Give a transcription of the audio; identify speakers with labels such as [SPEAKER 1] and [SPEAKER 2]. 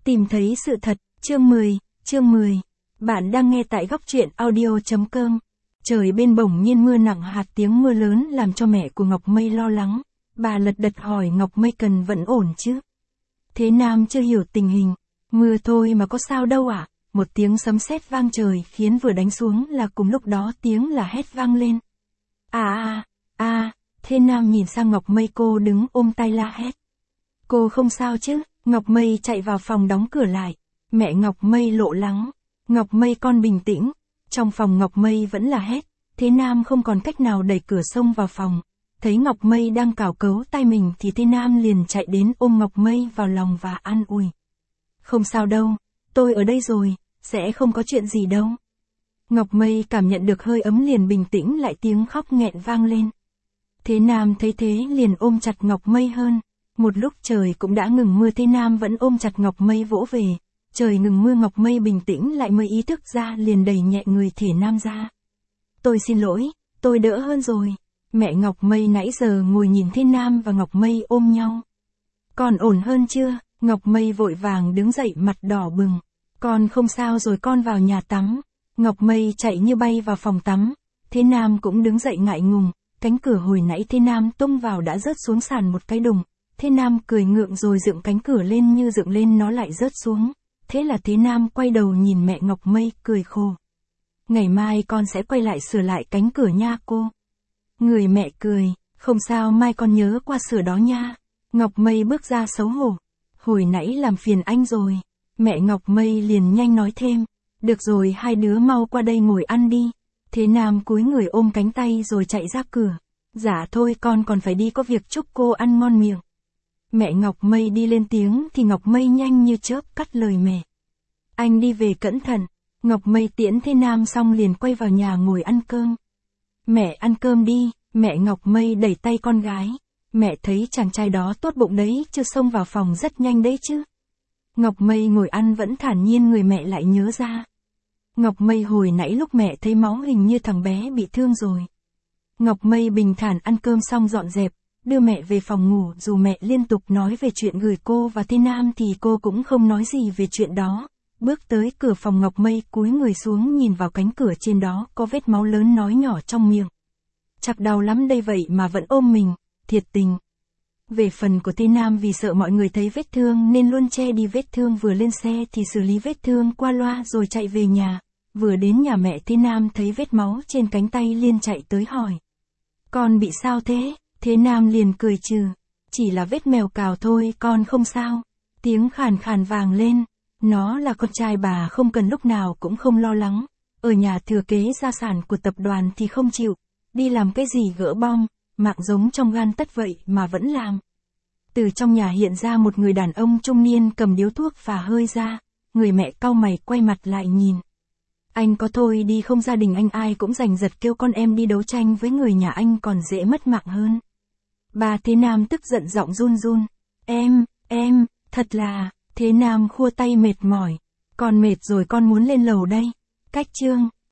[SPEAKER 1] Tìm thấy sự thật, chương 10. Bạn đang nghe tại góc truyện audio.com. Trời bên bỗng nhiên mưa nặng hạt, tiếng mưa lớn làm cho mẹ của Ngọc Mây lo lắng. Bà lật đật hỏi Ngọc Mây Cần vẫn ổn chứ? Thế Nam chưa hiểu tình hình. Mưa thôi mà có sao đâu ạ? Một tiếng sấm sét vang trời khiến vừa đánh xuống là cùng lúc đó tiếng là hét vang lên. Thế Nam nhìn sang Ngọc Mây, cô đứng ôm tay la hét. Cô không sao chứ? Ngọc Mây chạy vào phòng đóng cửa lại. Mẹ Ngọc Mây lộ lắng. Ngọc Mây con bình tĩnh. Trong phòng Ngọc Mây vẫn là hét. Thế Nam không còn cách nào đẩy cửa xông vào phòng. Thấy Ngọc Mây đang cào cấu tay mình thì Thế Nam liền chạy đến ôm Ngọc Mây vào lòng và an ủi. Không sao đâu, tôi ở đây rồi, sẽ không có chuyện gì đâu. Ngọc Mây cảm nhận được hơi ấm liền bình tĩnh lại, tiếng khóc nghẹn vang lên. Thế Nam thấy thế liền ôm chặt Ngọc Mây hơn. Một lúc trời cũng đã ngừng mưa, Thế Nam vẫn ôm chặt Ngọc Mây vỗ về. Trời ngừng mưa, Ngọc Mây bình tĩnh lại mới ý thức ra, liền đẩy nhẹ người Thế Nam ra. Tôi xin lỗi, tôi đỡ hơn rồi. Mẹ Ngọc Mây nãy giờ ngồi nhìn Thế Nam và Ngọc Mây ôm nhau. Con ổn hơn chưa? Ngọc Mây vội vàng đứng dậy, mặt đỏ bừng. Con không sao rồi, con vào nhà tắm. Ngọc Mây chạy như bay vào phòng tắm. Thế Nam cũng đứng dậy ngại ngùng. Cánh cửa hồi nãy Thế Nam tung vào đã rớt xuống sàn một cái đùng. Thế Nam cười ngượng rồi dựng cánh cửa lên, như dựng lên nó lại rớt xuống. Thế là Thế Nam quay đầu nhìn mẹ Ngọc Mây cười khổ. Ngày mai con sẽ quay lại sửa lại cánh cửa nha cô. Người mẹ cười, không sao, mai con nhớ qua sửa đó nha. Ngọc Mây bước ra xấu hổ. Hồi nãy làm phiền anh rồi. Mẹ Ngọc Mây liền nhanh nói thêm. Được rồi, hai đứa mau qua đây ngồi ăn đi. Thế Nam cúi người ôm cánh tay rồi chạy ra cửa. Dạ thôi, con còn phải đi có việc, chúc cô ăn ngon miệng. Mẹ Ngọc Mây đi lên tiếng thì Ngọc Mây nhanh như chớp cắt lời mẹ. Anh đi về cẩn thận. Ngọc Mây tiễn Thế Nam xong liền quay vào nhà ngồi ăn cơm. Mẹ ăn cơm đi. Mẹ Ngọc Mây đẩy tay con gái. Mẹ thấy chàng trai đó tốt bụng đấy, chưa xông vào phòng rất nhanh đấy chứ. Ngọc Mây ngồi ăn vẫn thản nhiên, người mẹ lại nhớ ra. Ngọc Mây hồi nãy lúc mẹ thấy máu hình như thằng bé bị thương rồi. Ngọc Mây bình thản ăn cơm xong dọn dẹp, đưa mẹ về phòng ngủ. Dù mẹ liên tục nói về chuyện gửi cô và Thế Nam thì cô cũng không nói gì về chuyện đó. Bước tới cửa phòng, Ngọc Mây cúi người xuống nhìn vào cánh cửa, trên đó có vết máu lớn, nói nhỏ trong miệng. Chắc đau lắm đây, vậy mà vẫn ôm mình, thiệt tình. Về phần của Thế Nam, vì sợ mọi người thấy vết thương nên luôn che đi vết thương, vừa lên xe thì xử lý vết thương qua loa rồi chạy về nhà. Vừa đến nhà mẹ, Thế Nam thấy vết máu trên cánh tay liền chạy tới hỏi. Con bị sao thế? Thế Nam liền cười trừ. Chỉ là vết mèo cào thôi, con không sao. Tiếng khàn khàn vang lên. Nó là con trai bà, không cần lúc nào cũng không lo lắng. Ở nhà thừa kế gia sản của tập đoàn thì không chịu. Đi làm cái gì gỡ bom, mạng giống trong gan tất vậy mà vẫn làm. Từ trong nhà hiện ra một người đàn ông trung niên cầm điếu thuốc phả hơi ra. Người mẹ cau mày quay mặt lại nhìn. Anh có thôi đi không, gia đình anh ai cũng giành giật kêu con em đi đấu tranh với người nhà anh còn dễ mất mạng hơn. Bà Thế Nam tức giận giọng run run. Em, thật là. Thế Nam khua tay mệt mỏi. Con mệt rồi, con muốn lên lầu đây. Cách chương.